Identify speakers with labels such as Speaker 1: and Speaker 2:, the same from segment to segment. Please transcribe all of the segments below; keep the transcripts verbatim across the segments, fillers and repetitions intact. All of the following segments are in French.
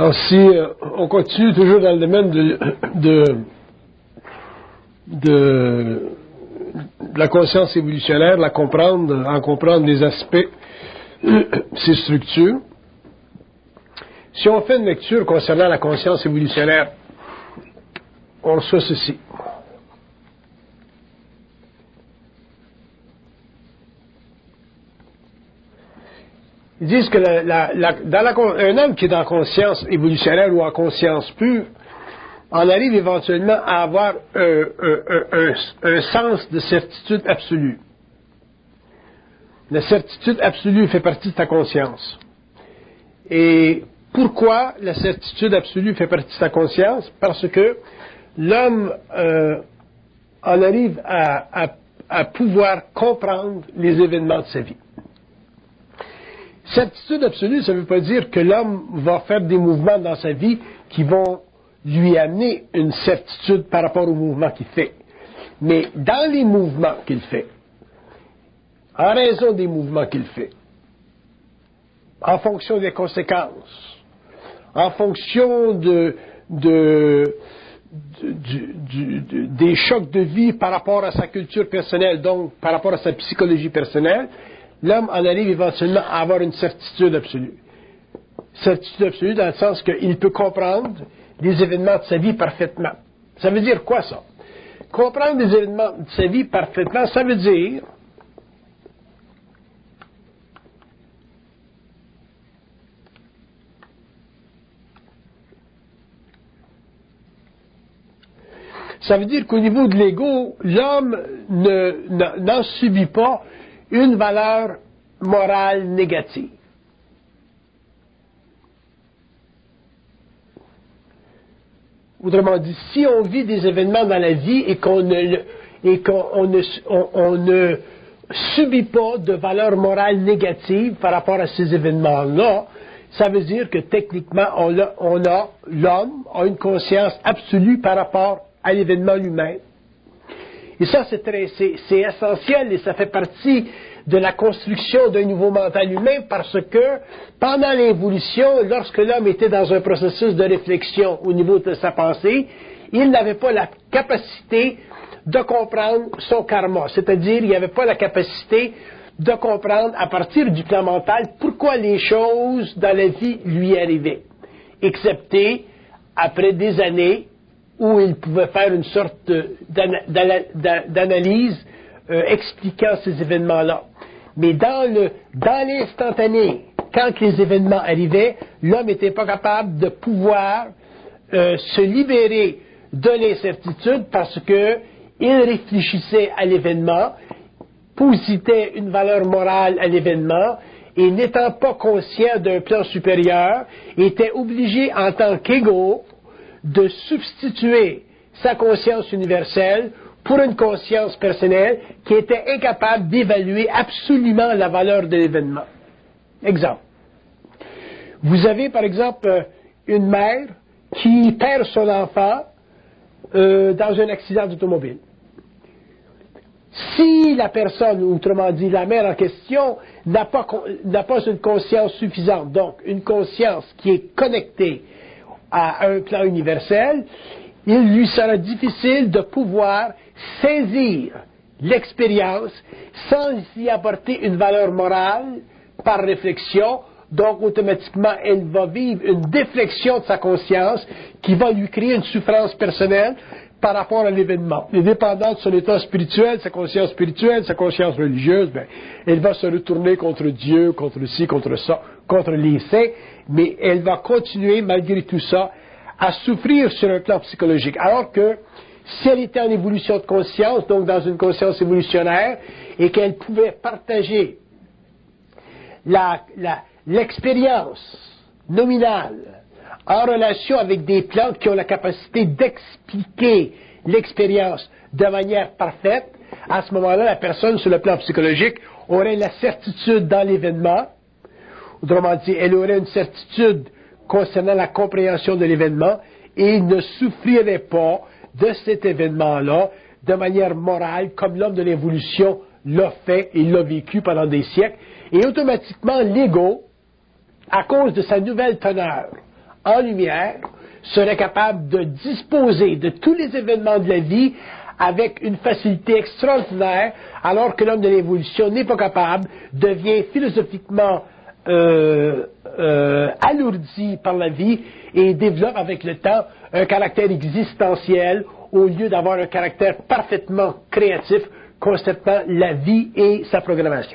Speaker 1: Alors, si euh, on continue toujours dans le domaine de, de, de, de la conscience évolutionnaire, la comprendre, en comprendre les aspects, ses structures, si on fait une lecture concernant la conscience évolutionnaire, on reçoit ceci. Ils disent que la, la, la, dans la, un homme qui est en conscience évolutionnaire ou en conscience pure, on arrive éventuellement à avoir un, un, un, un sens de certitude absolue. La certitude absolue fait partie de ta conscience. Et pourquoi la certitude absolue fait partie de ta conscience? Parce que l'homme euh, en arrive à, à, à pouvoir comprendre les événements de sa vie. Certitude absolue, ça ne veut pas dire que l'homme va faire des mouvements dans sa vie qui vont lui amener une certitude par rapport aux mouvements qu'il fait. Mais dans les mouvements qu'il fait, en raison des mouvements qu'il fait, en fonction des conséquences, en fonction de, de, de, du, du, de, des chocs de vie par rapport à sa culture personnelle, donc par rapport à sa psychologie personnelle, l'homme en arrive éventuellement à avoir une certitude absolue. Certitude absolue dans le sens qu'il peut comprendre les événements de sa vie parfaitement. Ça veut dire quoi ça? Comprendre les événements de sa vie parfaitement, ça veut dire ça veut dire qu'au niveau de l'ego, l'homme ne, n'en subit pas une valeur morale négative. Autrement dit, si on vit des événements dans la vie et qu'on ne, et qu'on on ne, on, on ne subit pas de valeur morale négative par rapport à ces événements-là, ça veut dire que techniquement, on a, on a l'homme a une conscience absolue par rapport à l'événement lui-même. Et ça, c'est, très, c'est, c'est essentiel et ça fait partie de la construction d'un nouveau mental humain parce que pendant l'évolution, lorsque l'homme était dans un processus de réflexion au niveau de sa pensée, il n'avait pas la capacité de comprendre son karma, c'est-à-dire il n'avait pas la capacité de comprendre à partir du plan mental pourquoi les choses dans la vie lui arrivaient, excepté après des années où il pouvait faire une sorte d'analyse euh, expliquant ces événements-là. Mais dans le dans l'instantané, quand les événements arrivaient, l'homme n'était pas capable de pouvoir euh, se libérer de l'incertitude parce que il réfléchissait à l'événement, positait une valeur morale à l'événement, et n'étant pas conscient d'un plan supérieur, était obligé en tant qu'égo de substituer sa conscience universelle pour une conscience personnelle qui était incapable d'évaluer absolument la valeur de l'événement. Exemple. Vous avez, par exemple, une mère qui perd son enfant euh, dans un accident d'automobile. Si la personne, autrement dit la mère en question, n'a pas, n'a pas une conscience suffisante, donc une conscience qui est connectée à un plan universel, il lui sera difficile de pouvoir saisir l'expérience sans y apporter une valeur morale par réflexion. Donc, automatiquement, elle va vivre une déflexion de sa conscience qui va lui créer une souffrance personnelle par rapport à l'événement. Et dépendant de son état spirituel, sa conscience spirituelle, sa conscience religieuse, ben, elle va se retourner contre Dieu, contre ci, contre ça, contre les saints, mais elle va continuer, malgré tout ça, à souffrir sur un plan psychologique. Alors que, si elle était en évolution de conscience, donc dans une conscience évolutionnaire, et qu'elle pouvait partager la, la, l'expérience nominale en relation avec des plans qui ont la capacité d'expliquer l'expérience de manière parfaite, à ce moment-là, la personne, sur le plan psychologique, aurait la certitude dans l'événement. Autrement dit, elle aurait une certitude concernant la compréhension de l'événement et ne souffrirait pas de cet événement-là de manière morale, comme l'homme de l'évolution l'a fait et l'a vécu pendant des siècles. Et automatiquement, l'ego, à cause de sa nouvelle teneur en lumière, serait capable de disposer de tous les événements de la vie avec une facilité extraordinaire, alors que l'homme de l'évolution n'est pas capable, devient philosophiquement euh, euh, alourdi par la vie et développe avec le temps un caractère existentiel au lieu d'avoir un caractère parfaitement créatif concernant la vie et sa programmation.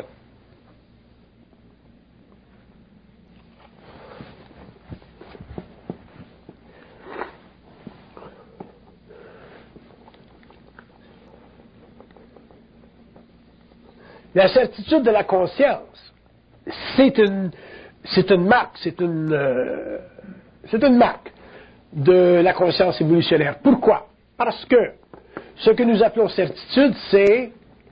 Speaker 1: La certitude de la conscience, c'est une, c'est une marque, c'est une, euh, c'est une marque de la conscience évolutionnaire. Pourquoi? Parce que ce que nous appelons certitude, c'est,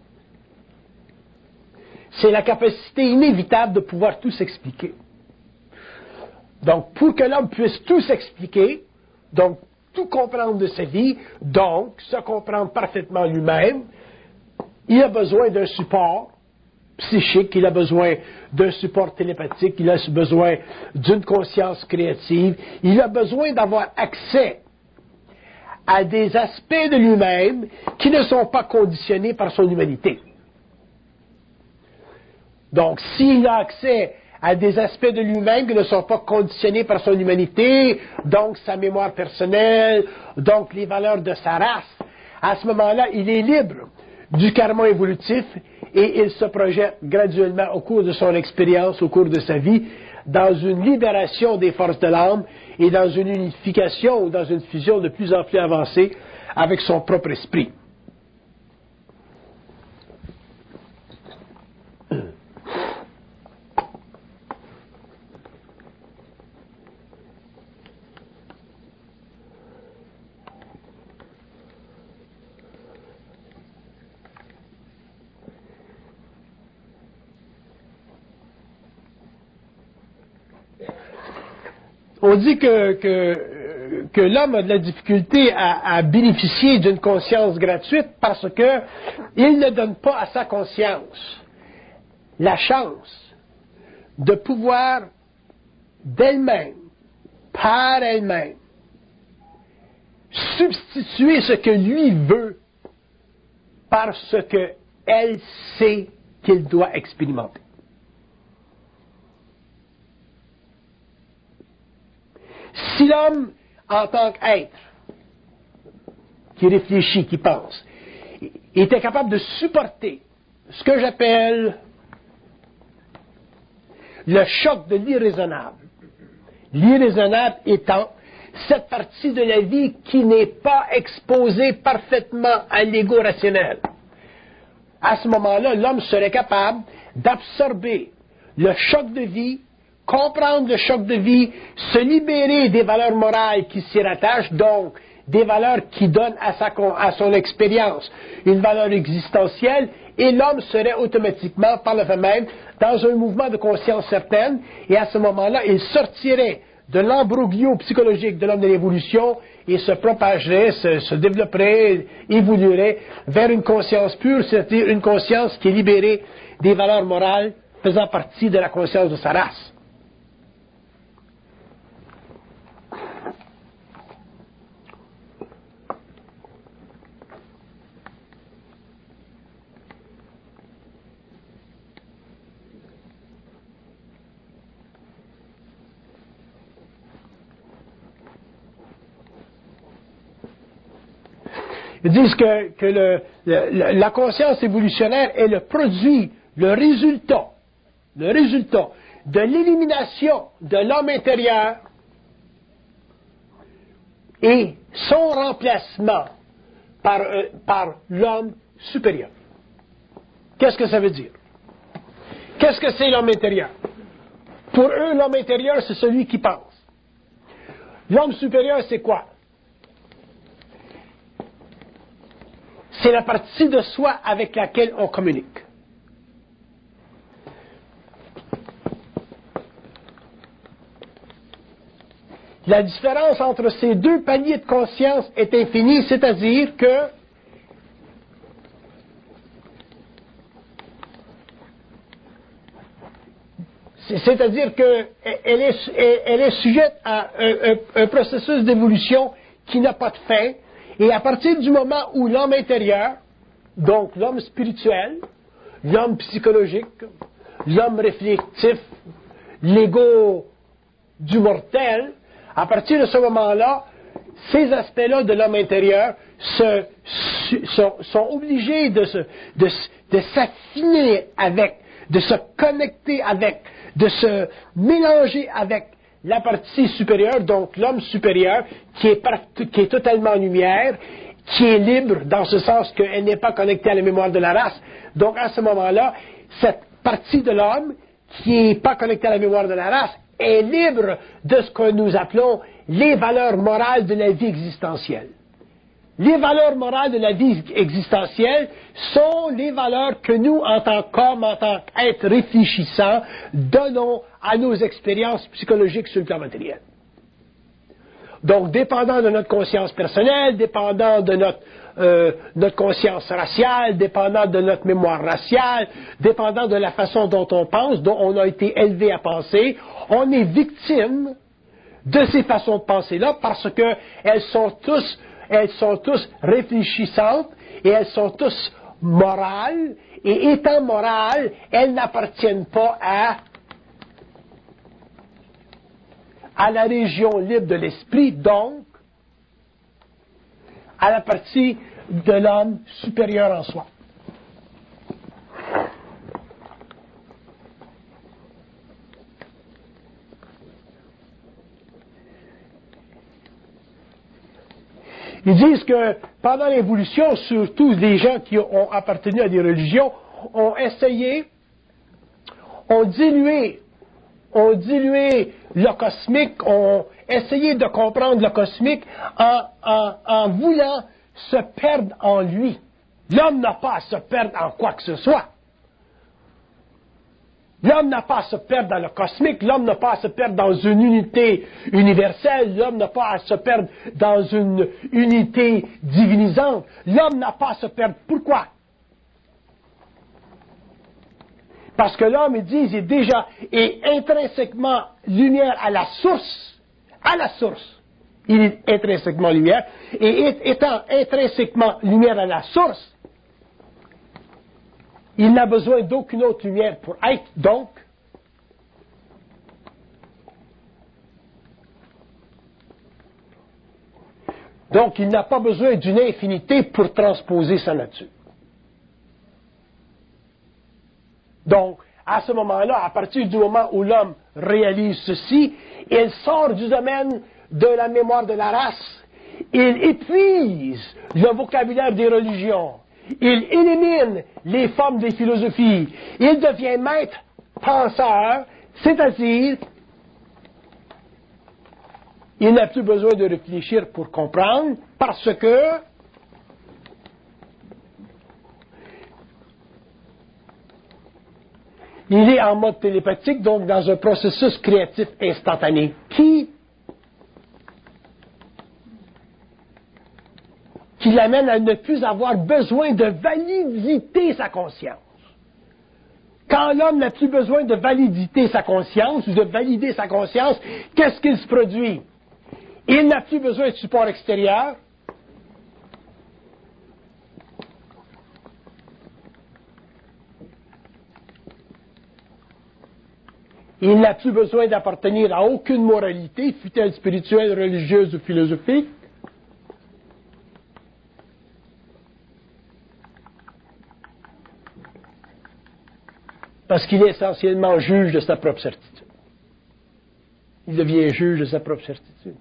Speaker 1: c'est la capacité inévitable de pouvoir tout s'expliquer. Donc, pour que l'homme puisse tout s'expliquer, donc tout comprendre de sa vie, donc se comprendre parfaitement lui-même, il a besoin d'un support psychique, il a besoin d'un support télépathique, il a besoin d'une conscience créative, il a besoin d'avoir accès à des aspects de lui-même qui ne sont pas conditionnés par son humanité. Donc, s'il a accès à des aspects de lui-même qui ne sont pas conditionnés par son humanité, donc sa mémoire personnelle, donc les valeurs de sa race, à ce moment-là, il est libre du karma évolutif et il se projette graduellement au cours de son expérience, au cours de sa vie, dans une libération des forces de l'âme et dans une unification ou dans une fusion de plus en plus avancée avec son propre esprit. On dit que, que, que l'homme a de la difficulté à, à bénéficier d'une conscience gratuite parce que il ne donne pas à sa conscience la chance de pouvoir d'elle-même, par elle-même, substituer ce que lui veut par ce qu'elle sait qu'il doit expérimenter. Si l'homme, en tant qu'être, qui réfléchit, qui pense, était capable de supporter ce que j'appelle le choc de l'irraisonnable, l'irraisonnable étant cette partie de la vie qui n'est pas exposée parfaitement à l'ego rationnel. À ce moment-là, l'homme serait capable d'absorber le choc de vie, comprendre le choc de vie, se libérer des valeurs morales qui s'y rattachent, donc des valeurs qui donnent à, sa, à son expérience une valeur existentielle, et l'homme serait automatiquement, par le fait même, dans un mouvement de conscience certaine, et à ce moment-là, il sortirait de l'embroglio psychologique de l'homme de l'évolution et se propagerait, se, se développerait, évoluerait vers une conscience pure, c'est-à-dire une conscience qui est libérée des valeurs morales faisant partie de la conscience de sa race. Ils disent que, que le, le, la conscience évolutionnaire est le produit, le résultat, le résultat de l'élimination de l'homme intérieur et son remplacement par, euh, par l'homme supérieur. Qu'est-ce que ça veut dire? Qu'est-ce que c'est l'homme intérieur? Pour eux, l'homme intérieur, c'est celui qui pense. L'homme supérieur, c'est quoi? C'est la partie de soi avec laquelle on communique. La différence entre ces deux paliers de conscience est infinie, c'est-à-dire que C'est-à-dire qu'elle est, elle est sujette à un, un, un processus d'évolution qui n'a pas de fin. Et à partir du moment où l'homme intérieur, donc l'homme spirituel, l'homme psychologique, l'homme réflectif, l'ego du mortel, à partir de ce moment-là, ces aspects-là de l'homme intérieur se, sont, sont obligés de, se, de, de s'affiner avec, de se connecter avec, de se mélanger avec la partie supérieure, donc l'homme supérieur, qui est, part, qui est totalement lumière, qui est libre dans ce sens qu'elle n'est pas connectée à la mémoire de la race. Donc à ce moment-là, cette partie de l'homme qui n'est pas connectée à la mémoire de la race est libre de ce que nous appelons les valeurs morales de la vie existentielle. Les valeurs morales de la vie existentielle sont les valeurs que nous, en tant qu'hommes, en tant qu'êtres réfléchissants, donnons à nos expériences psychologiques sur le plan matériel. Donc, dépendant de notre conscience personnelle, dépendant de notre, euh, notre conscience raciale, dépendant de notre mémoire raciale, dépendant de la façon dont on pense, dont on a été élevé à penser, on est victime de ces façons de penser-là parce que elles sont tous, elles sont tous réfléchissantes et elles sont tous morales, et étant morales, elles n'appartiennent pas à à la région libre de l'esprit, donc à la partie de l'homme supérieur en soi. Ils disent que pendant l'évolution, surtout les gens qui ont appartenu à des religions, ont essayé, ont dilué ont dilué le cosmique, ont essayé de comprendre le cosmique en, en, en voulant se perdre en lui. L'homme n'a pas à se perdre en quoi que ce soit. L'homme n'a pas à se perdre dans le cosmique, l'homme n'a pas à se perdre dans une unité universelle, l'homme n'a pas à se perdre dans une unité divinisante. L'homme n'a pas à se perdre. Pourquoi? Parce que l'homme, ils disent, est déjà est intrinsèquement lumière à la source. À la source. Il est intrinsèquement lumière. Et étant intrinsèquement lumière à la source, il n'a besoin d'aucune autre lumière pour être. Donc, donc il n'a pas besoin d'une infinité pour transposer sa nature. Donc, à ce moment-là, à partir du moment où l'homme réalise ceci, il sort du domaine de la mémoire de la race. Il épuise le vocabulaire des religions. Il élimine les formes des philosophies. Il devient maître penseur, c'est-à-dire, il n'a plus besoin de réfléchir pour comprendre, parce que il est en mode télépathique, donc dans un processus créatif instantané, qui, qui l'amène à ne plus avoir besoin de valider sa conscience. Quand l'homme n'a plus besoin de valider sa conscience, ou de valider sa conscience, qu'est-ce qu'il se produit? Il n'a plus besoin de support extérieur. Il n'a plus besoin d'appartenir à aucune moralité, fût-elle spirituelle, religieuse ou philosophique. Parce qu'il est essentiellement juge de sa propre certitude. Il devient juge de sa propre certitude.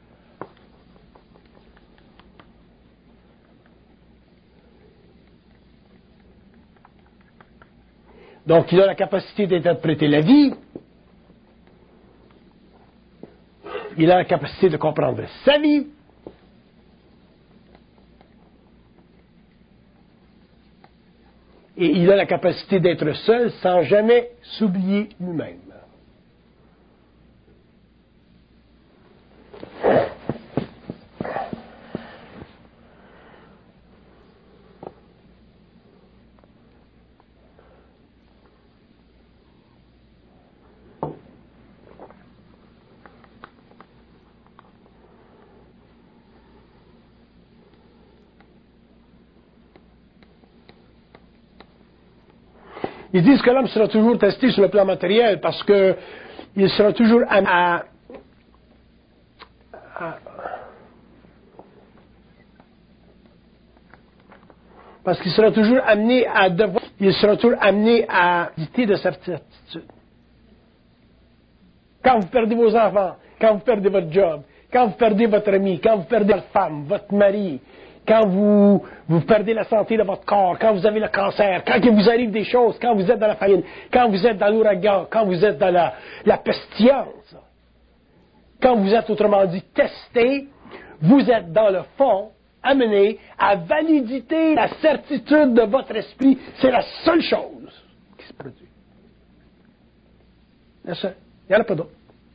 Speaker 1: Donc, il a la capacité d'interpréter la vie. Il a la capacité de comprendre sa vie. Et il a la capacité d'être seul sans jamais s'oublier lui-même. Ils disent que l'homme sera toujours testé sur le plan matériel parce que il sera toujours amené à, à parce qu'il sera toujours amené à devoir, il sera toujours amené à éviter de certitude. Quand vous perdez vos enfants, quand vous perdez votre job, quand vous perdez votre ami, quand vous perdez votre femme, votre mari, quand vous, vous perdez la santé de votre corps, quand vous avez le cancer, quand il vous arrive des choses, quand vous êtes dans la famine, quand vous êtes dans l'ouragan, quand vous êtes dans la, la pestilence, quand vous êtes autrement dit testé, vous êtes dans le fond amené à valider la certitude de votre esprit. C'est la seule chose qui se produit. La seule. Il n'y en a pas d'autre.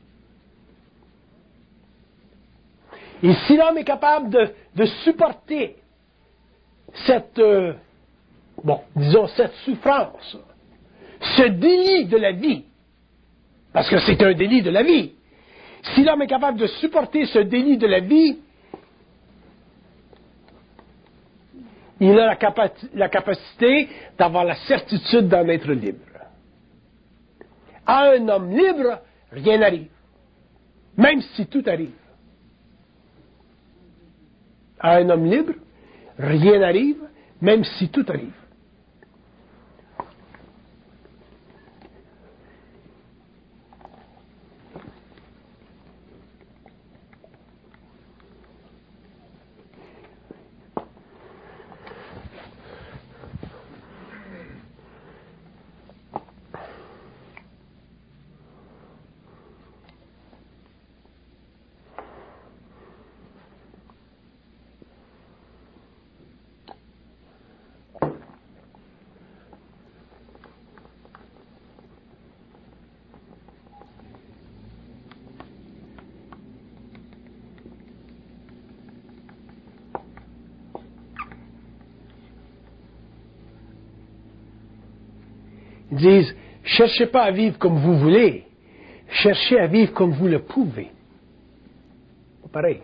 Speaker 1: Et si l'homme est capable de, de supporter cette, euh, bon, disons, cette souffrance, ce délit de la vie, parce que c'est un délit de la vie, si l'homme est capable de supporter ce délit de la vie, il a la, capaci- la capacité d'avoir la certitude d'en être libre. À un homme libre, rien n'arrive, même si tout arrive. À un homme libre, rien n'arrive, même si tout arrive. Ils disent, cherchez pas à vivre comme vous voulez, cherchez à vivre comme vous le pouvez. Pas pareil.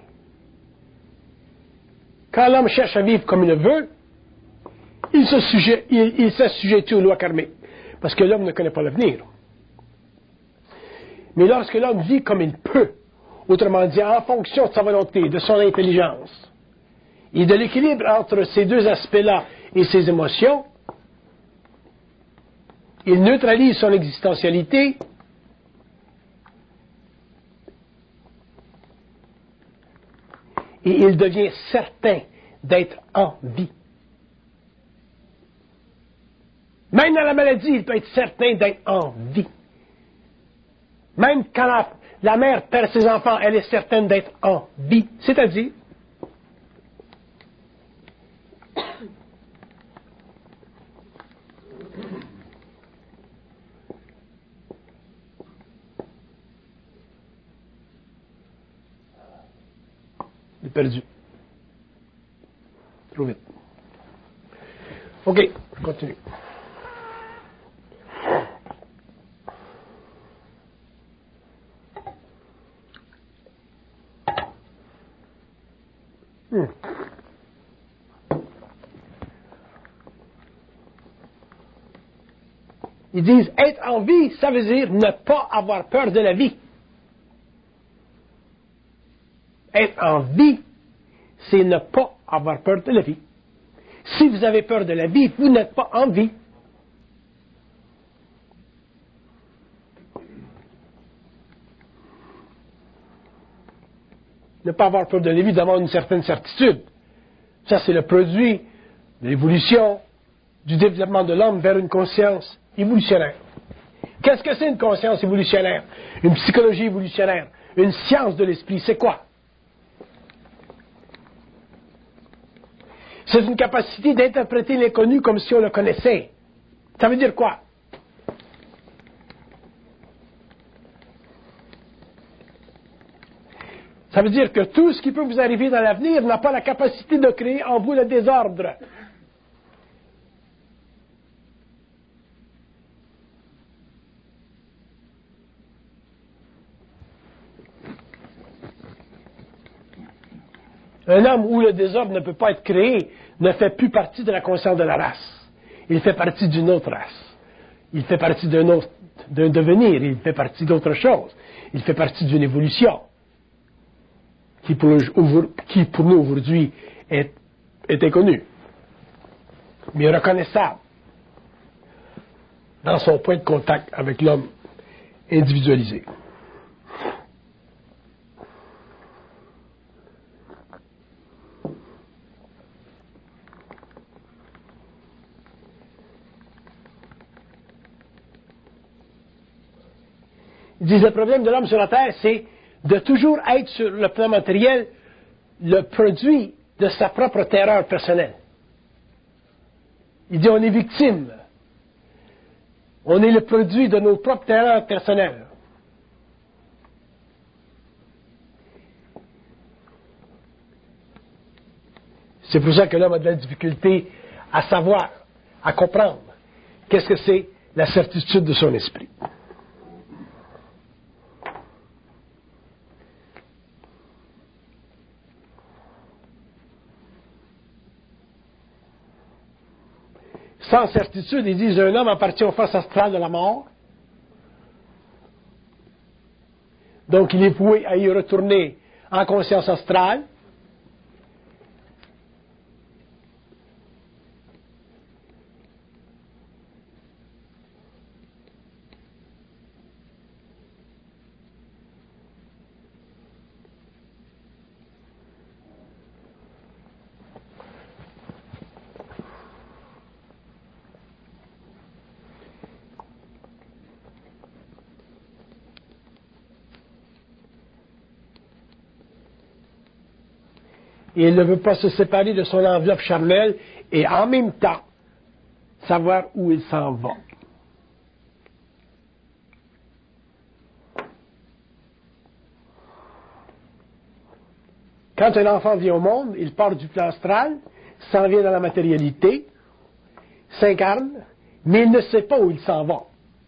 Speaker 1: Quand l'homme cherche à vivre comme il le veut, il se sujet, il, il s'assujettit aux lois karmiques, parce que l'homme ne connaît pas l'avenir. Mais lorsque l'homme vit comme il peut, autrement dit, en fonction de sa volonté, de son intelligence, et de l'équilibre entre ces deux aspects-là et ses émotions, il neutralise son existentialité et il devient certain d'être en vie. Même dans la maladie, il peut être certain d'être en vie. Même quand la, la mère perd ses enfants, elle est certaine d'être en vie. C'est-à-dire, il est perdu. Trop vite. OK, je continue. Hmm. Ils disent être en vie, ça veut dire ne pas avoir peur de la vie. Être en vie, c'est ne pas avoir peur de la vie. Si vous avez peur de la vie, vous n'êtes pas en vie. Ne pas avoir peur de la vie, d'avoir une certaine certitude. Ça, c'est le produit de l'évolution, du développement de l'homme vers une conscience évolutionnaire. Qu'est-ce que c'est une conscience évolutionnaire? Une psychologie évolutionnaire? Une science de l'esprit, c'est quoi? C'est une capacité d'interpréter l'inconnu comme si on le connaissait. Ça veut dire quoi? Ça veut dire que tout ce qui peut vous arriver dans l'avenir n'a pas la capacité de créer en vous le désordre. Un homme où le désordre ne peut pas être créé ne fait plus partie de la conscience de la race. Il fait partie d'une autre race. Il fait partie d'un autre, d'un devenir, il fait partie d'autre chose. Il fait partie d'une évolution qui pour, le, qui pour nous aujourd'hui est, est inconnue, mais reconnaissable dans son point de contact avec l'homme individualisé. Ils disent le problème de l'homme sur la Terre, c'est de toujours être sur le plan matériel le produit de sa propre terreur personnelle. Il dit on est victime. On est le produit de nos propres terreurs personnelles. C'est pour ça que l'homme a de la difficulté à savoir, à comprendre qu'est-ce que c'est la certitude de son esprit. Sans certitude, ils disent un homme appartient aux forces astrales de la mort. Donc il est voué à y retourner en conscience astrale. Et il ne veut pas se séparer de son enveloppe charnelle et en même temps savoir où il s'en va. Quand un enfant vient au monde, il part du plan astral, s'en vient dans la matérialité, s'incarne, mais il ne sait pas où il s'en va.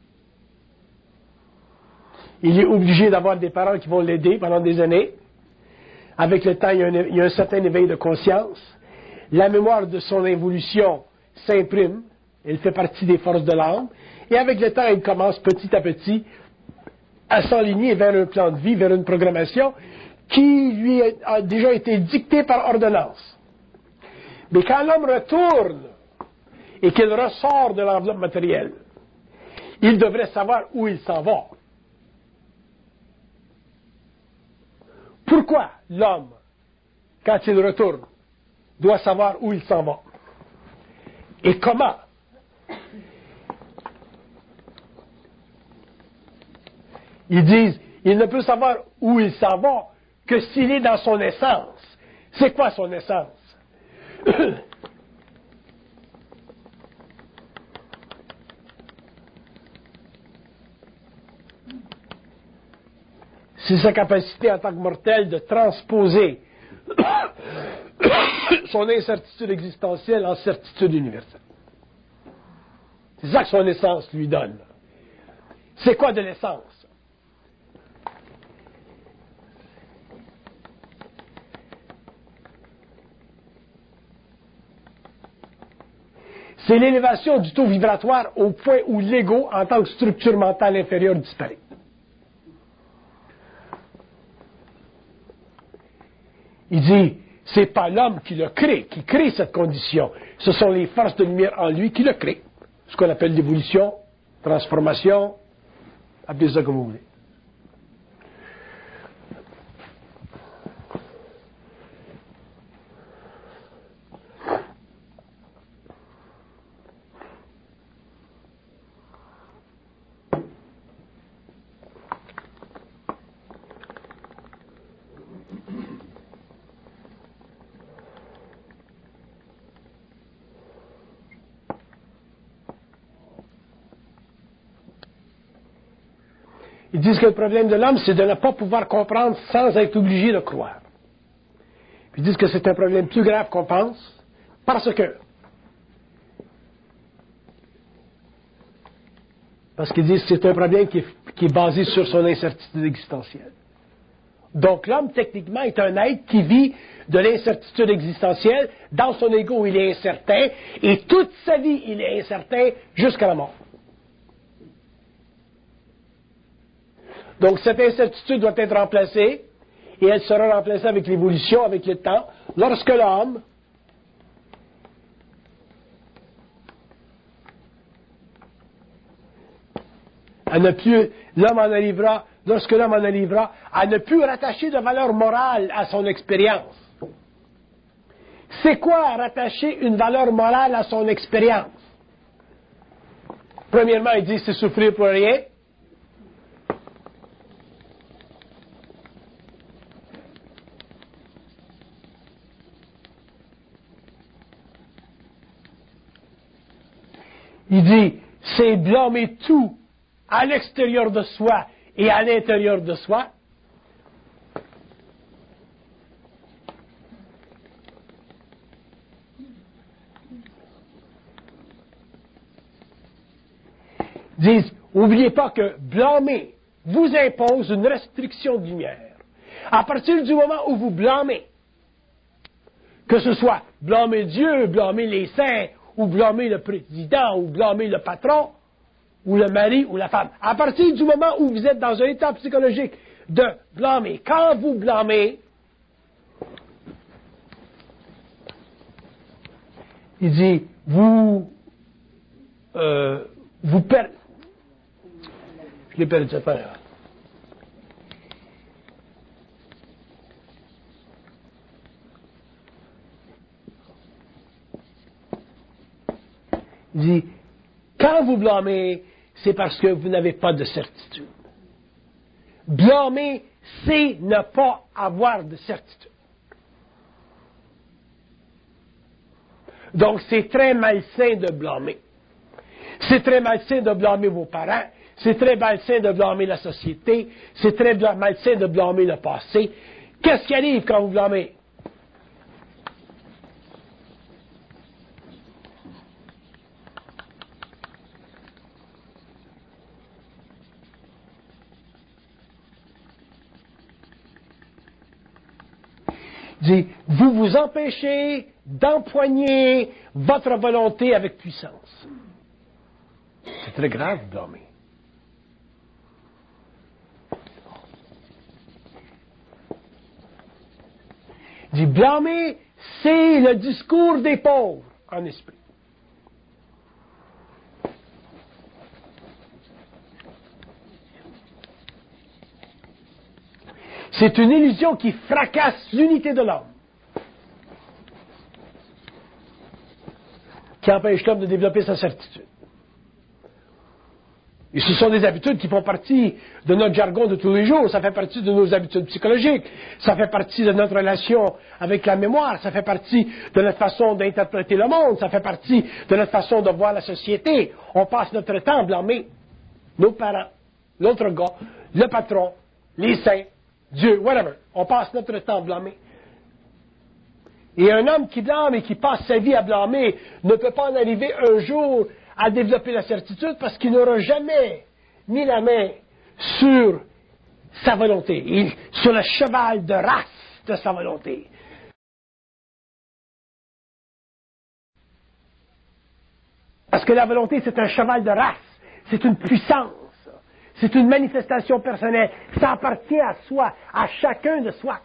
Speaker 1: Il est obligé d'avoir des parents qui vont l'aider pendant des années. Avec le temps, il y, a un, il y a un certain éveil de conscience. La mémoire de son évolution s'imprime. Elle fait partie des forces de l'âme. Et avec le temps, il commence petit à petit à s'enligner vers un plan de vie, vers une programmation qui lui a déjà été dictée par ordonnance. Mais quand l'homme retourne et qu'il ressort de l'enveloppe matérielle, il devrait savoir où il s'en va. Pourquoi l'homme, quand il retourne, doit savoir où il s'en va? Et comment? Ils disent, il ne peut savoir où il s'en va que s'il est dans son essence. C'est quoi son essence? C'est sa capacité en tant que mortel de transposer son incertitude existentielle en certitude universelle. C'est ça que son essence lui donne. C'est quoi de l'essence? C'est l'élévation du taux vibratoire au point où l'ego, en tant que structure mentale inférieure, disparaît. Il dit, c'est pas l'homme qui le crée, qui crée cette condition. Ce sont les forces de lumière en lui qui le créent. Ce qu'on appelle l'évolution, transformation, appelez ça comme vous voulez. Ils disent que le problème de l'homme, c'est de ne pas pouvoir comprendre sans être obligé de croire. Puis ils disent que c'est un problème plus grave qu'on pense, parce que, parce qu'ils disent que c'est un problème qui est, qui est basé sur son incertitude existentielle. Donc l'homme, techniquement, est un être qui vit de l'incertitude existentielle. Dans son ego, il est incertain, et toute sa vie, il est incertain jusqu'à la mort. Donc cette incertitude doit être remplacée, et elle sera remplacée avec l'évolution, avec le temps, lorsque l'homme à ne plus, l'homme en arrivera, lorsque l'homme en arrivera, à ne plus rattacher de valeur morale à son expérience. C'est quoi rattacher une valeur morale à son expérience? Premièrement, il dit c'est souffrir pour rien. Il dit c'est blâmer tout à l'extérieur de soi et à l'intérieur de soi. Ils disent, n'oubliez pas que blâmer vous impose une restriction de lumière. À partir du moment où vous blâmez, que ce soit blâmer Dieu, blâmer les saints, ou blâmer le président, ou blâmer le patron, ou le mari, ou la femme, à partir du moment où vous êtes dans un état psychologique de blâmer, quand vous blâmez, il dit, vous, euh, vous perdez, je l'ai perdu, c'est pas grave. Il dit, quand vous blâmez, c'est parce que vous n'avez pas de certitude. Blâmer, c'est ne pas avoir de certitude. Donc, c'est très malsain de blâmer. C'est très malsain de blâmer vos parents. C'est très malsain de blâmer la société. C'est très malsain de blâmer le passé. Qu'est-ce qui arrive quand vous blâmez? Dit, vous vous empêchez d'empoigner votre volonté avec puissance. C'est très grave, blâmer. Dit, blâmer, c'est le discours des pauvres en esprit. C'est une illusion qui fracasse l'unité de l'homme, qui empêche l'homme de développer sa certitude. Et ce sont des habitudes qui font partie de notre jargon de tous les jours, ça fait partie de nos habitudes psychologiques, ça fait partie de notre relation avec la mémoire, ça fait partie de notre façon d'interpréter le monde, ça fait partie de notre façon de voir la société. On passe notre temps à blâmer nos parents, l'autre gars, le patron, les saints, Dieu, whatever. On passe notre temps à blâmer. Et un homme qui blâme et qui passe sa vie à blâmer ne peut pas en arriver un jour à développer la certitude parce qu'il n'aura jamais mis la main sur sa volonté, et sur le cheval de race de sa volonté. Parce que la volonté, c'est un cheval de race, c'est une puissance. C'est une manifestation personnelle. Ça appartient à soi, à chacun de soi.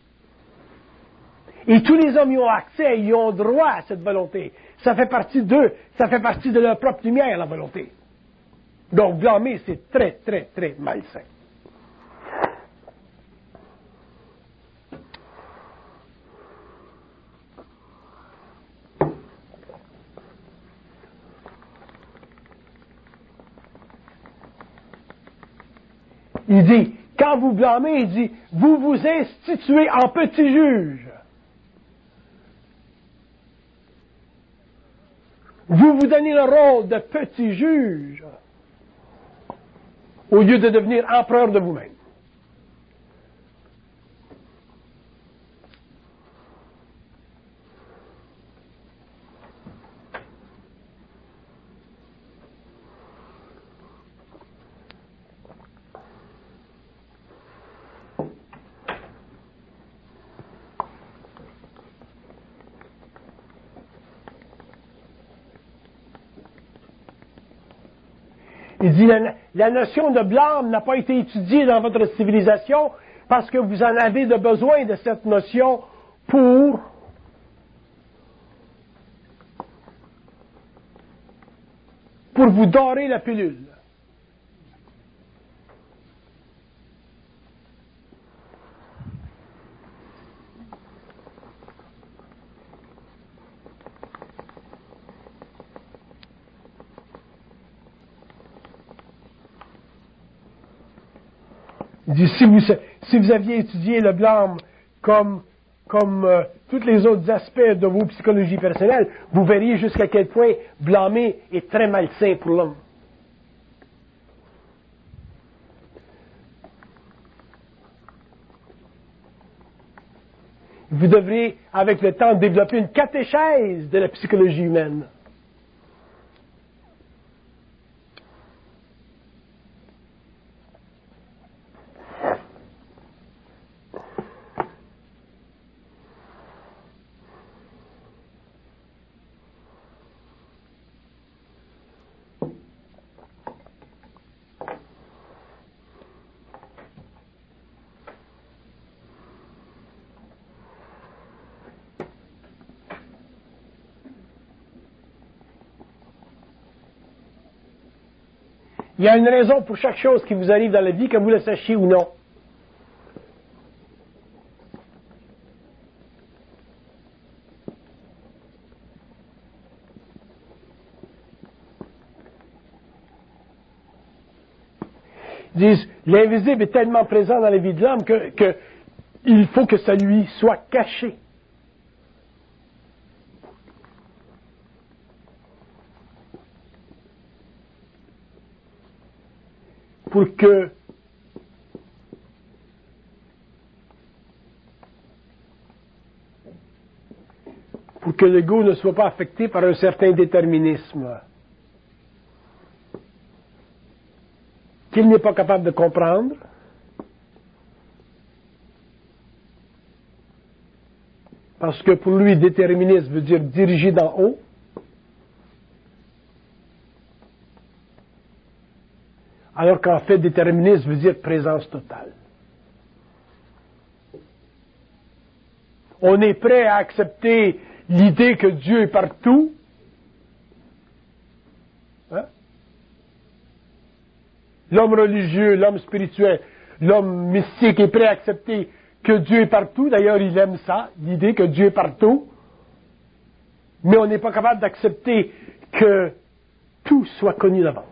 Speaker 1: Et tous les hommes y ont accès, ils ont droit à cette volonté. Ça fait partie d'eux, ça fait partie de leur propre lumière, la volonté. Donc, blâmer, c'est très, très, très malsain. Il dit, quand vous blâmez, il dit, vous vous instituez en petit juge. Vous vous donnez le rôle de petit juge au lieu de devenir empereur de vous-même. Il dit, la, la notion de blâme n'a pas été étudiée dans votre civilisation parce que vous en avez de besoin de cette notion pour pour vous dorer la pilule. Il dit, si vous, si vous aviez étudié le blâme comme, comme euh, tous les autres aspects de vos psychologies personnelles, vous verriez jusqu'à quel point blâmer est très malsain pour l'homme. Vous devrez, avec le temps, développer une catéchèse de la psychologie humaine. Il y a une raison pour chaque chose qui vous arrive dans la vie, que vous le sachiez ou non. Ils disent, l'invisible est tellement présent dans la vie de l'homme que, que il faut que ça lui soit caché. Pour que pour que l'ego ne soit pas affecté par un certain déterminisme qu'il n'est pas capable de comprendre, parce que pour lui, déterminisme veut dire dirigé d'en haut. Alors qu'en fait, déterminisme veut dire présence totale. On est prêt à accepter l'idée que Dieu est partout. Hein? L'homme religieux, l'homme spirituel, l'homme mystique est prêt à accepter que Dieu est partout. D'ailleurs, il aime ça, l'idée que Dieu est partout. Mais on n'est pas capable d'accepter que tout soit connu d'avance.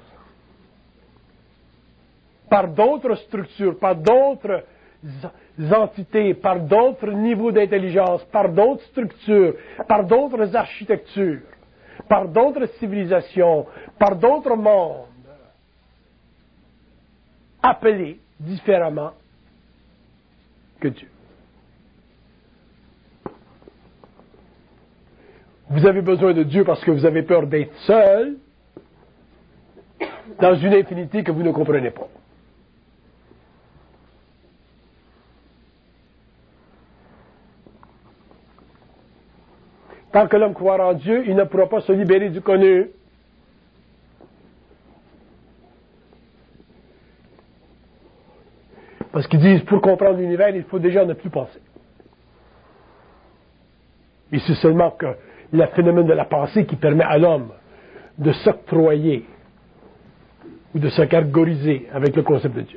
Speaker 1: Par d'autres structures, par d'autres entités, par d'autres niveaux d'intelligence, par d'autres structures, par d'autres architectures, par d'autres civilisations, par d'autres mondes, appelés différemment que Dieu. Vous avez besoin de Dieu parce que vous avez peur d'être seul dans une infinité que vous ne comprenez pas. Tant que l'homme croira en Dieu, il ne pourra pas se libérer du connu. Parce qu'ils disent, pour comprendre l'univers, il faut déjà ne plus penser. Et c'est seulement que le phénomène de la pensée qui permet à l'homme de s'octroyer ou de se catégoriser avec le concept de Dieu.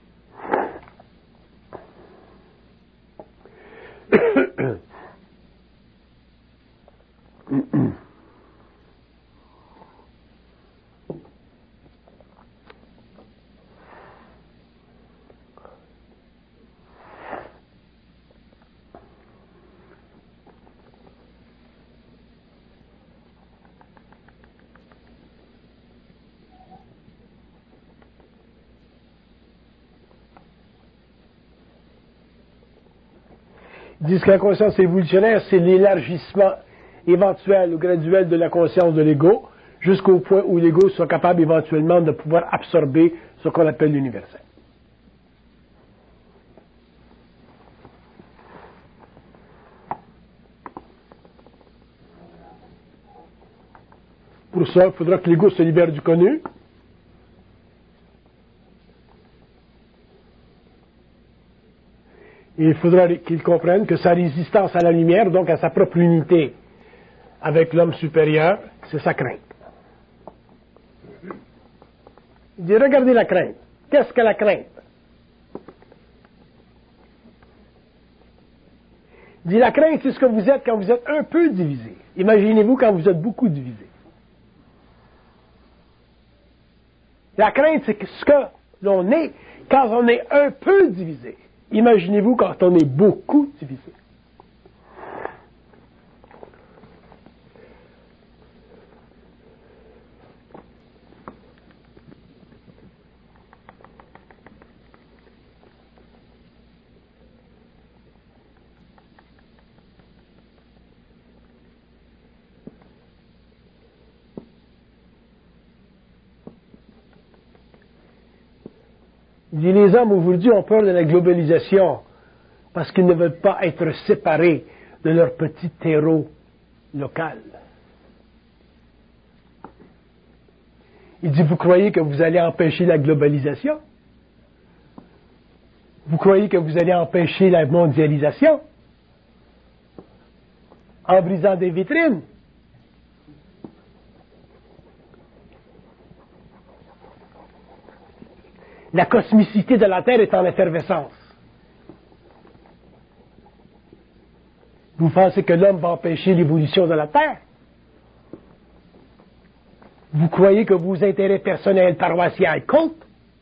Speaker 1: Ils disent que la conscience évolutionnaire, c'est l'élargissement éventuel ou graduel de la conscience de l'ego, jusqu'au point où l'ego soit capable éventuellement de pouvoir absorber ce qu'on appelle l'universel. Pour ça, il faudra que l'ego se libère du connu, il faudra qu'il comprenne que sa résistance à la lumière, donc à sa propre unité avec l'homme supérieur, c'est sa crainte. Il dit, regardez la crainte. Qu'est-ce que la crainte? Il dit, la crainte, c'est ce que vous êtes quand vous êtes un peu divisé. Imaginez-vous quand vous êtes beaucoup divisé. La crainte, c'est ce que l'on est quand on est un peu divisé. Imaginez-vous quand on est beaucoup divisé. Il dit, les hommes aujourd'hui ont peur de la globalisation parce qu'ils ne veulent pas être séparés de leur petit terreau local. Il dit, vous croyez que vous allez empêcher la globalisation? Vous croyez que vous allez empêcher la mondialisation? En brisant des vitrines? La cosmicité de la Terre est en effervescence. Vous pensez que l'homme va empêcher l'évolution de la Terre? Vous croyez que vos intérêts personnels paroissiaux comptent?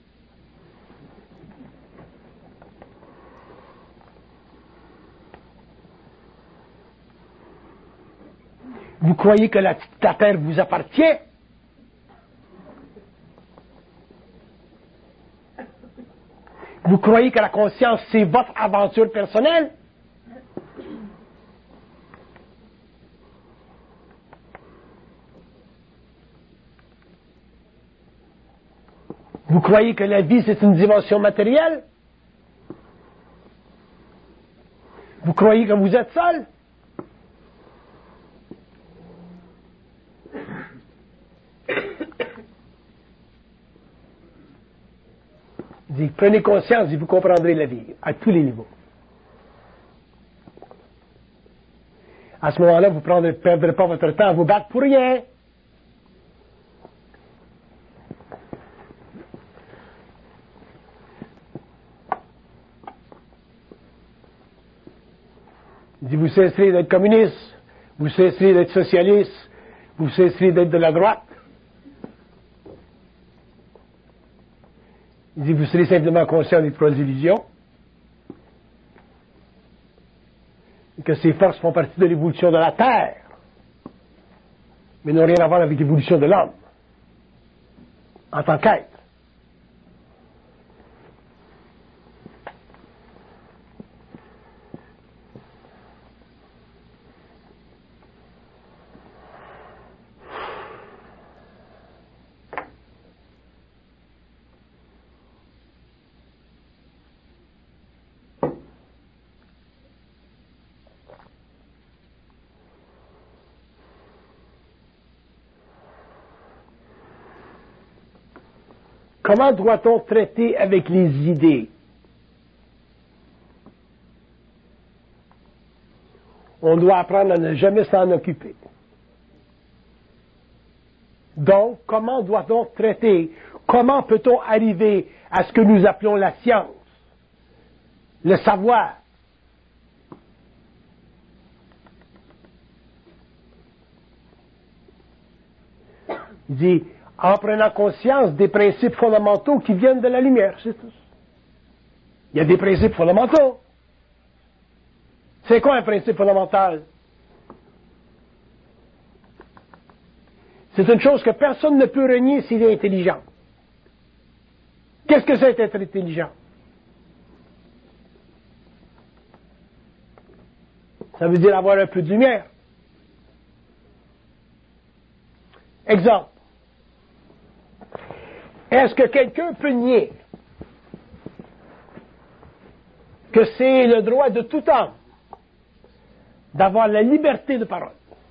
Speaker 1: Vous croyez que la, la Terre vous appartient? Vous croyez que la conscience, c'est votre aventure personnelle? Vous croyez que la vie, c'est une dimension matérielle? Vous croyez que vous êtes seul? Il dit, prenez conscience et vous comprendrez la vie, à tous les niveaux. À ce moment-là, vous ne perdrez pas votre temps à vous battre pour rien. Il dit, vous cesserez d'être communiste, vous cesserez d'être socialiste, vous cesserez d'être de la droite. Il dit, vous serez simplement conscient des trois illusions, et que ces forces font partie de l'évolution de la Terre, mais n'ont rien à voir avec l'évolution de l'homme, en tant qu'être. Comment doit-on traiter avec les idées? On doit apprendre à ne jamais s'en occuper. Donc, comment doit-on traiter? Comment peut-on arriver à ce que nous appelons la science, le savoir? Il dit, en prenant conscience des principes fondamentaux qui viennent de la lumière, c'est tout. Il y a des principes fondamentaux. C'est quoi un principe fondamental? C'est une chose que personne ne peut renier s'il est intelligent. Qu'est-ce que c'est être intelligent? Ça veut dire avoir un peu de lumière. Exemple. Est-ce que quelqu'un peut nier que c'est le droit de tout homme d'avoir la liberté de parole?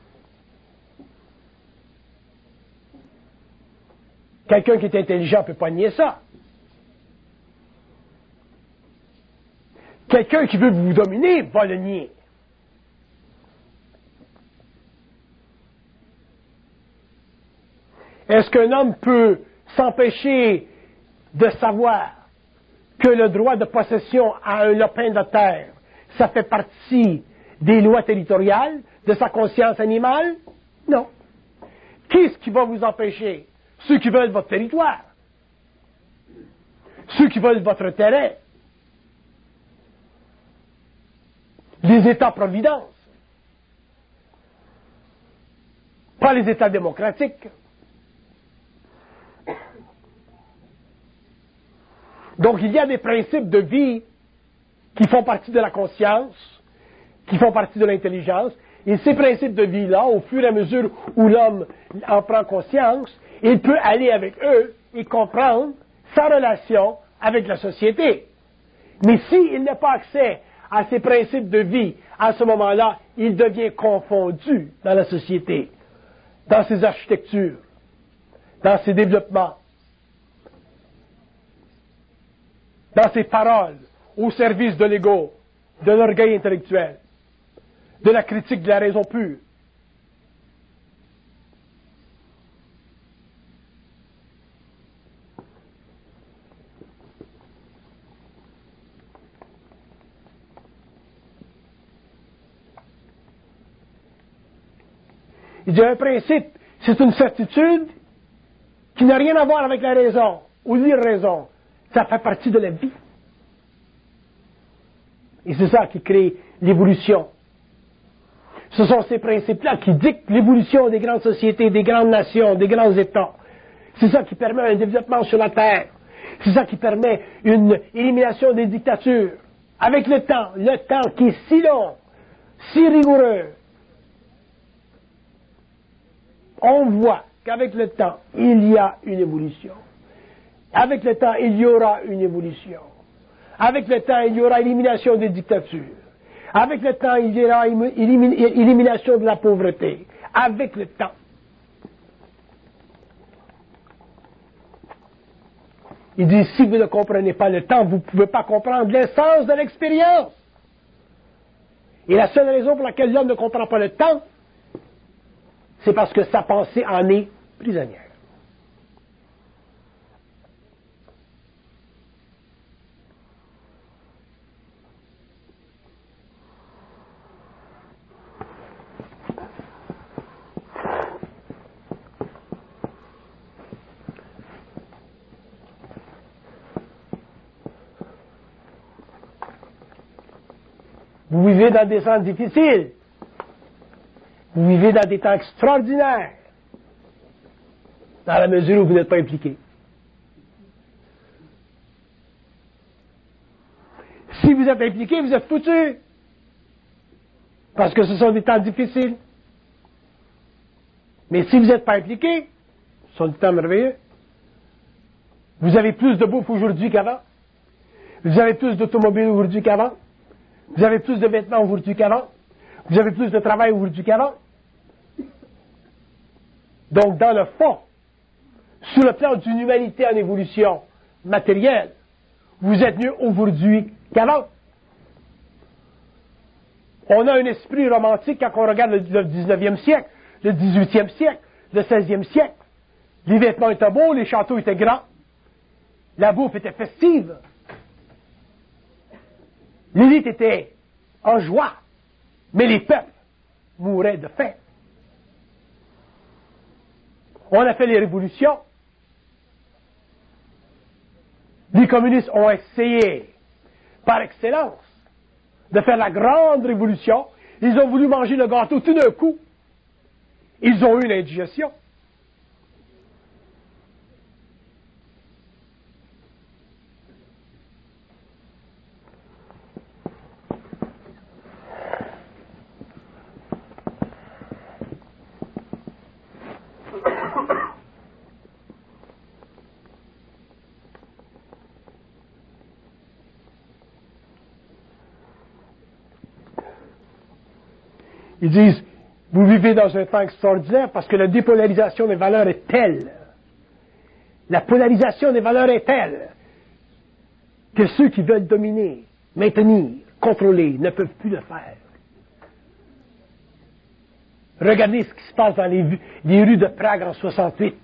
Speaker 1: Quelqu'un qui est intelligent ne peut pas nier ça. Quelqu'un qui veut vous dominer va le nier. Est-ce qu'un homme peut s'empêcher de savoir que le droit de possession à un lopin de terre, ça fait partie des lois territoriales, de sa conscience animale? Non. Qu'est-ce qui va vous empêcher? Ceux qui veulent votre territoire. Ceux qui veulent votre terrain. Les États-providence. Pas les États démocratiques. Donc, il y a des principes de vie qui font partie de la conscience, qui font partie de l'intelligence, et ces principes de vie-là, au fur et à mesure où l'homme en prend conscience, il peut aller avec eux et comprendre sa relation avec la société. Mais s'il n'a pas accès à ces principes de vie, à ce moment-là, il devient confondu dans la société, dans ses architectures, dans ses développements, dans ses paroles, au service de l'ego, de l'orgueil intellectuel, de la critique de la raison pure. Il y a un principe, c'est une certitude qui n'a rien à voir avec la raison ou l'irraison. Ça fait partie de la vie. Et c'est ça qui crée l'évolution. Ce sont ces principes-là qui dictent l'évolution des grandes sociétés, des grandes nations, des grands États. C'est ça qui permet un développement sur la Terre. C'est ça qui permet une élimination des dictatures. Avec le temps, le temps qui est si long, si rigoureux, on voit qu'avec le temps, il y a une évolution. Avec le temps, il y aura une évolution. Avec le temps, il y aura élimination des dictatures. Avec le temps, il y aura élimination de la pauvreté. Avec le temps. Il dit, si vous ne comprenez pas le temps, vous ne pouvez pas comprendre l'essence de l'expérience. Et la seule raison pour laquelle l'homme ne comprend pas le temps, c'est parce que sa pensée en est prisonnière. Vous vivez dans des temps difficiles. Vous vivez dans des temps extraordinaires. Dans la mesure où vous n'êtes pas impliqué. Si vous êtes impliqué, vous êtes foutu. Parce que ce sont des temps difficiles. Mais si vous n'êtes pas impliqué, ce sont des temps merveilleux. Vous avez plus de bouffe aujourd'hui qu'avant. Vous avez plus d'automobiles aujourd'hui qu'avant. Vous avez plus de vêtements aujourd'hui qu'avant. Vous avez plus de travail aujourd'hui qu'avant. Donc, dans le fond, sur le plan d'une humanité en évolution matérielle, vous êtes mieux aujourd'hui qu'avant. On a un esprit romantique quand on regarde le dix-neuvième siècle, le dix-huitième siècle, le seizième siècle. Les vêtements étaient beaux, les châteaux étaient grands, la bouffe était festive. L'élite était en joie, mais les peuples mouraient de faim. On a fait les révolutions. Les communistes ont essayé, par excellence, de faire la grande révolution. Ils ont voulu manger le gâteau tout d'un coup. Ils ont eu une indigestion. Ils disent, vous vivez dans un temps extraordinaire parce que la dépolarisation des valeurs est telle, la polarisation des valeurs est telle, que ceux qui veulent dominer maintenir, contrôler, ne peuvent plus le faire. Regardez ce qui se passe dans les, les rues de Prague en soixante-huit.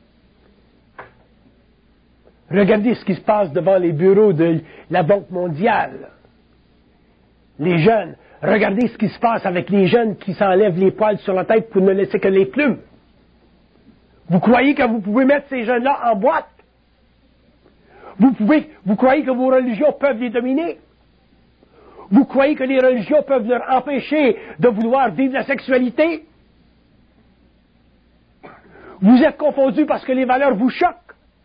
Speaker 1: Regardez ce qui se passe devant les bureaux de la Banque mondiale. Les jeunes. Regardez ce qui se passe avec les jeunes qui s'enlèvent les poils sur la tête pour ne laisser que les plumes. Vous croyez que vous pouvez mettre ces jeunes-là en boîte? Vous pouvez, vous croyez que vos religions peuvent les dominer? Vous croyez que les religions peuvent leur empêcher de vouloir vivre la sexualité? Vous êtes confondus parce que les valeurs vous choquent.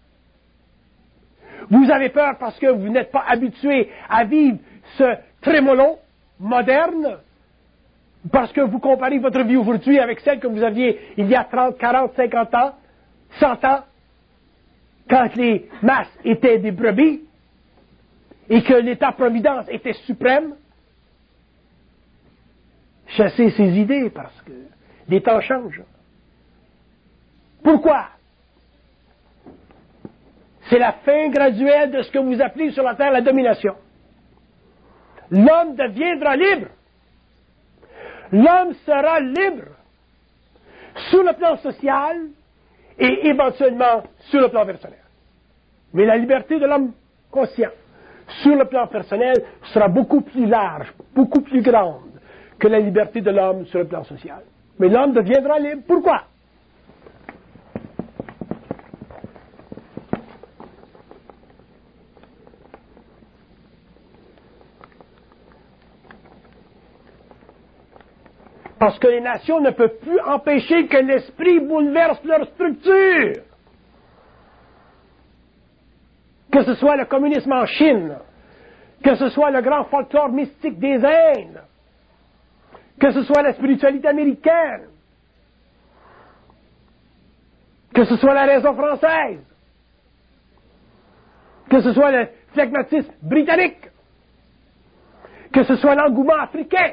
Speaker 1: Vous avez peur parce que vous n'êtes pas habitué à vivre ce trémolo moderne, parce que vous comparez votre vie aujourd'hui avec celle que vous aviez il y a trente, quarante, cinquante ans, cent ans, quand les masses étaient des brebis et que l'État-providence était suprême. Chassez ces idées parce que les temps changent. Pourquoi? C'est la fin graduelle de ce que vous appelez sur la terre la domination. L'homme deviendra libre. L'homme sera libre sur le plan social et éventuellement sur le plan personnel. Mais la liberté de l'homme conscient sur le plan personnel sera beaucoup plus large, beaucoup plus grande que la liberté de l'homme sur le plan social. Mais l'homme deviendra libre. Pourquoi? Parce que les nations ne peuvent plus empêcher que l'esprit bouleverse leur structure. Que ce soit le communisme en Chine, que ce soit le grand folklore mystique des Indes, que ce soit la spiritualité américaine, que ce soit la raison française, que ce soit le phlegmatisme britannique, que ce soit l'engouement africain,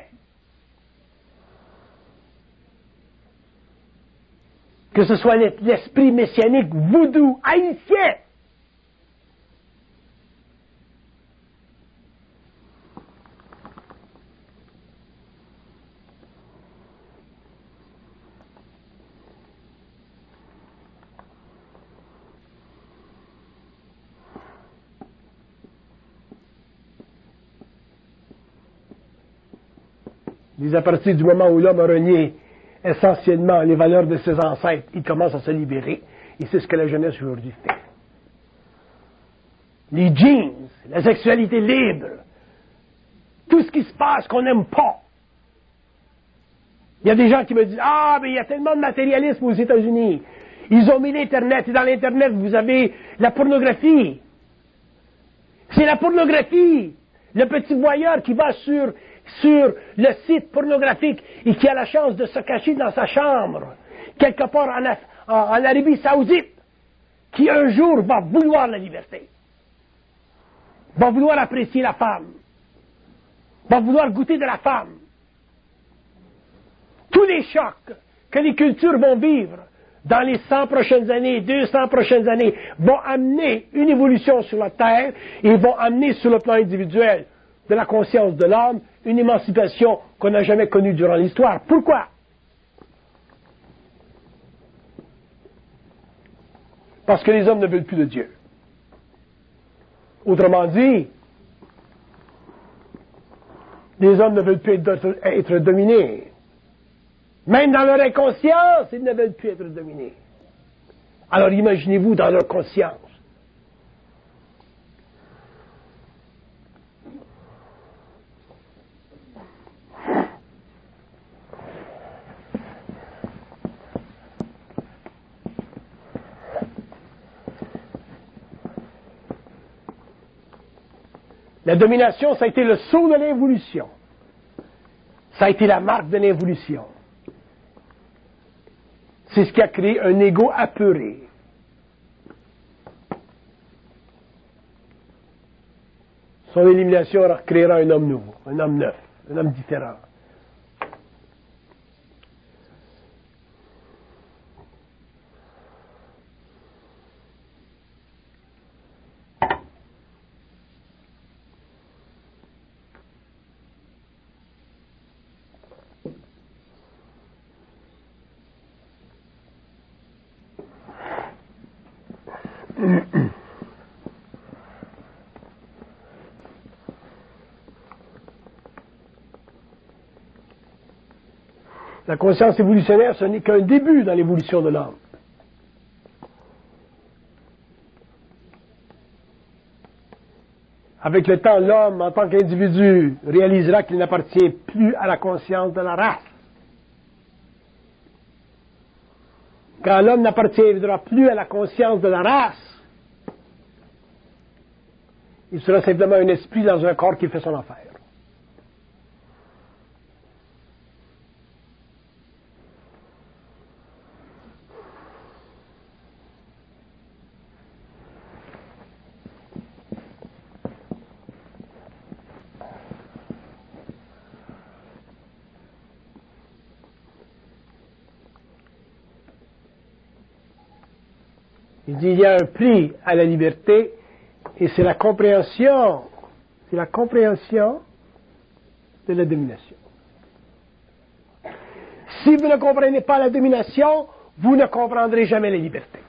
Speaker 1: que ce soit l'esprit messianique voodoo haïtien. Mais à partir du moment où l'homme a renié essentiellement les valeurs de ses ancêtres, il commence à se libérer. Et c'est ce que la jeunesse aujourd'hui fait. Les jeans, la sexualité libre, tout ce qui se passe qu'on n'aime pas. Il y a des gens qui me disent « Ah, mais il y a tellement de matérialisme aux États-Unis. Ils ont mis l'Internet, et dans l'Internet, vous avez la pornographie. C'est la pornographie. Le petit voyeur qui va sur... sur le site pornographique et qui a la chance de se cacher dans sa chambre, quelque part en, Af- en, en Arabie Saoudite, qui un jour va vouloir la liberté, va vouloir apprécier la femme, va vouloir goûter de la femme. Tous les chocs que les cultures vont vivre dans les cent prochaines années, deux cents prochaines années, vont amener une évolution sur la Terre et vont amener sur le plan individuel de la conscience de l'homme une émancipation qu'on n'a jamais connue durant l'histoire. Pourquoi? Parce que les hommes ne veulent plus de Dieu. Autrement dit, les hommes ne veulent plus être, être dominés. Même dans leur inconscience, ils ne veulent plus être dominés. Alors imaginez-vous dans leur conscience. La domination, ça a été le sceau de l'évolution. Ça a été la marque de l'évolution. C'est ce qui a créé un ego apeuré. Son élimination créera un homme nouveau, un homme neuf, un homme différent. La conscience évolutionnaire, ce n'est qu'un début dans l'évolution de l'âme. Avec le temps, l'homme, en tant qu'individu, réalisera qu'il n'appartient plus à la conscience de la race. Quand l'homme n'appartiendra plus à la conscience de la race, il sera simplement un esprit dans un corps qui fait son affaire. Il dit il y a un prix à la liberté et c'est la compréhension, c'est la compréhension de la domination. Si vous ne comprenez pas la domination, vous ne comprendrez jamais la liberté.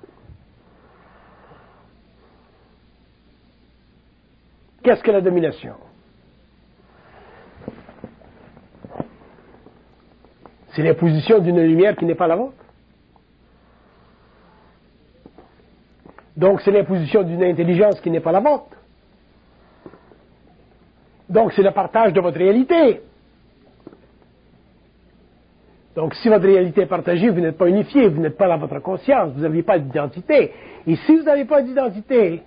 Speaker 1: Qu'est-ce que la domination? C'est l'imposition d'une lumière qui n'est pas la vôtre. Donc c'est l'imposition d'une intelligence qui n'est pas la vôtre. Donc c'est le partage de votre réalité. Donc si votre réalité est partagée, vous n'êtes pas unifié, vous n'êtes pas dans votre conscience, vous n'avez pas d'identité. Et si vous n'avez pas d'identité,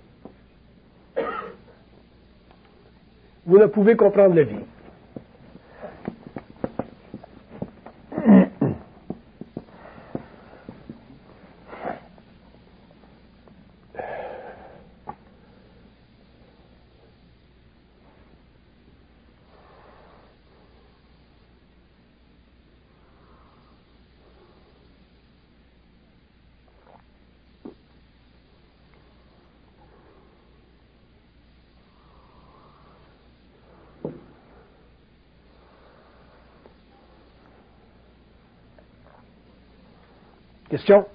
Speaker 1: vous ne pouvez comprendre la vie. Question?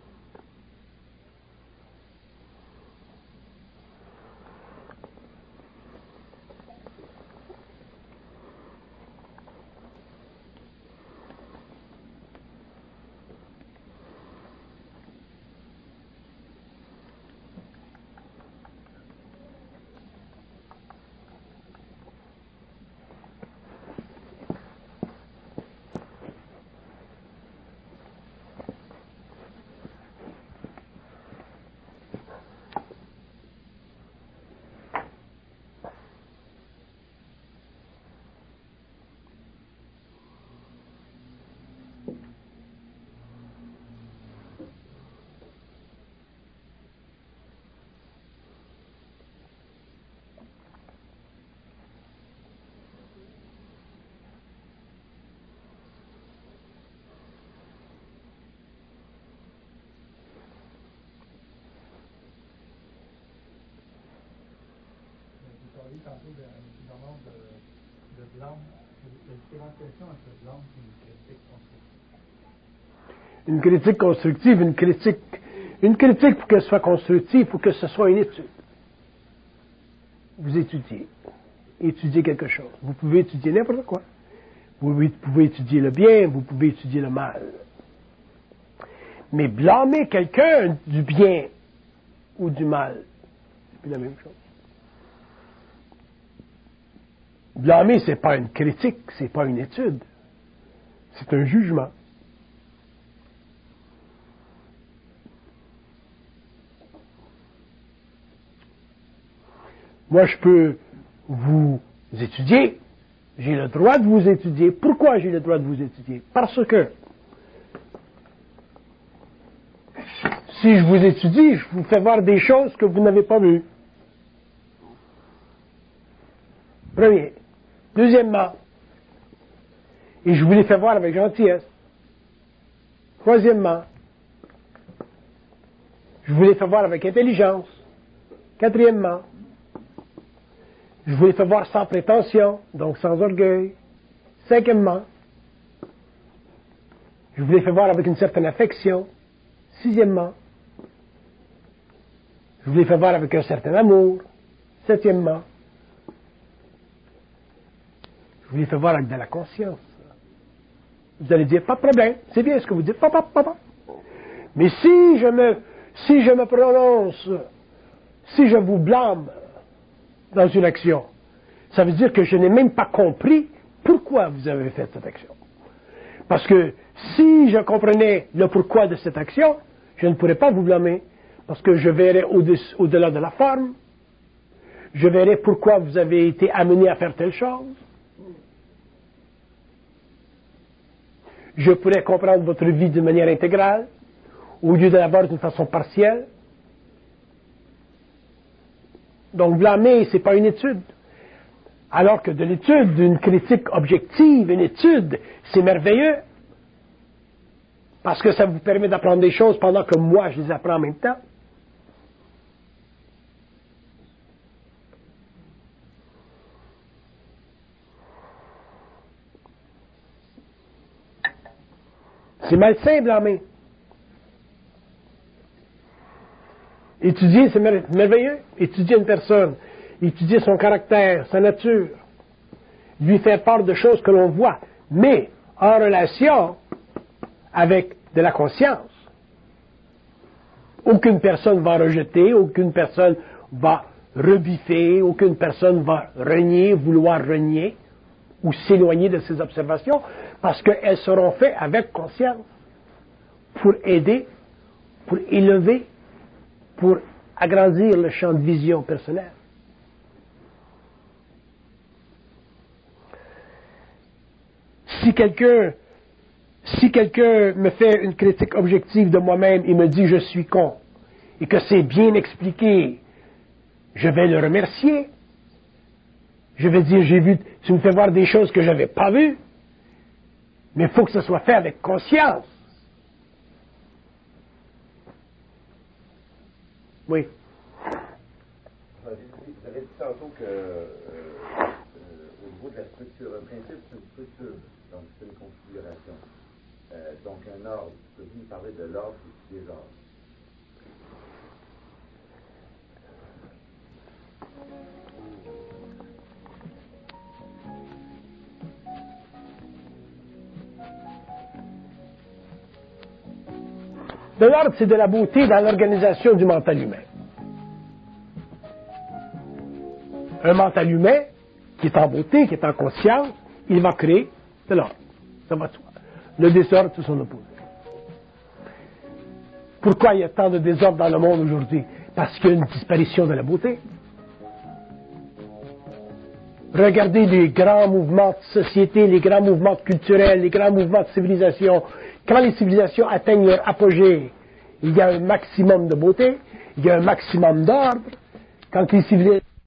Speaker 2: Tantôt de, de, de blanc, la différenciation entre blanc et une critique constructive.
Speaker 1: Une critique constructive, une critique, une critique pour qu'elle soit constructive, il faut que ce soit une étude. Vous étudiez, étudiez quelque chose. Vous pouvez étudier n'importe quoi. Vous pouvez étudier le bien, vous pouvez étudier le mal. Mais blâmer quelqu'un du bien ou du mal, c'est plus la même chose. Blâmer, c'est pas une critique, c'est pas une étude. C'est un jugement. Moi, je peux vous étudier. J'ai le droit de vous étudier. Pourquoi j'ai le droit de vous étudier? Parce que si je vous étudie, je vous fais voir des choses que vous n'avez pas vues. Premier. Deuxièmement, et je vous les fais voir avec gentillesse. Troisièmement, je vous les fais voir avec intelligence. Quatrièmement, je vous les fais voir sans prétention, donc sans orgueil. Cinquièmement, je vous les fais voir avec une certaine affection. Sixièmement, Je vous les fais voir avec un certain amour. Septièmement, je vous les fais voir avec de la conscience. Vous allez dire, pas de problème, c'est bien ce que vous dites, papa, papa. Mais si je me, si je me prononce, si je vous blâme dans une action, ça veut dire que je n'ai même pas compris pourquoi vous avez fait cette action. Parce que si je comprenais le pourquoi de cette action, je ne pourrais pas vous blâmer, parce que je verrais au-delà de la forme, je verrais pourquoi vous avez été amené à faire telle chose. Je pourrais comprendre votre vie d'une manière intégrale, au lieu de la voir d'une façon partielle. Donc, blâmer, ce n'est pas une étude. Alors que de l'étude, d'une critique objective, une étude, c'est merveilleux. Parce que ça vous permet d'apprendre des choses pendant que moi, je les apprends en même temps. C'est malsain, blâmer. Étudier, c'est merveilleux. Étudier une personne, étudier son caractère, sa nature, lui faire part de choses que l'on voit, mais en relation avec de la conscience. Aucune personne va rejeter, aucune personne va rebiffer, aucune personne va renier, vouloir renier ou s'éloigner de ses observations, parce qu'elles seront faites avec conscience, pour aider, pour élever, pour agrandir le champ de vision personnelle. Si quelqu'un, si quelqu'un me fait une critique objective de moi-même et me dit je suis con, et que c'est bien expliqué, je vais le remercier. Je vais dire, j'ai vu, tu me fais voir des choses que je n'avais pas vues, mais il faut que ce soit fait avec conscience. Oui.
Speaker 3: Vous avez dit tantôt que euh, euh, au niveau de la structure, un principe, c'est une structure, donc c'est une configuration. Euh, donc un ordre, peux-tu nous parler de l'ordre et du désordre?
Speaker 1: De l'ordre, c'est de la beauté dans l'organisation du mental humain. Un mental humain qui est en beauté, qui est en conscience, il va créer de l'ordre. Ça va de soi. Le désordre, c'est son opposé. Pourquoi il y a tant de désordre dans le monde aujourd'hui? Parce qu'il y a une disparition de la beauté. Regardez les grands mouvements de société, les grands mouvements culturels, les grands mouvements de civilisation. Quand les civilisations atteignent leur apogée, il y a un maximum de beauté, il y a un maximum d'ordre. Quand les civilisations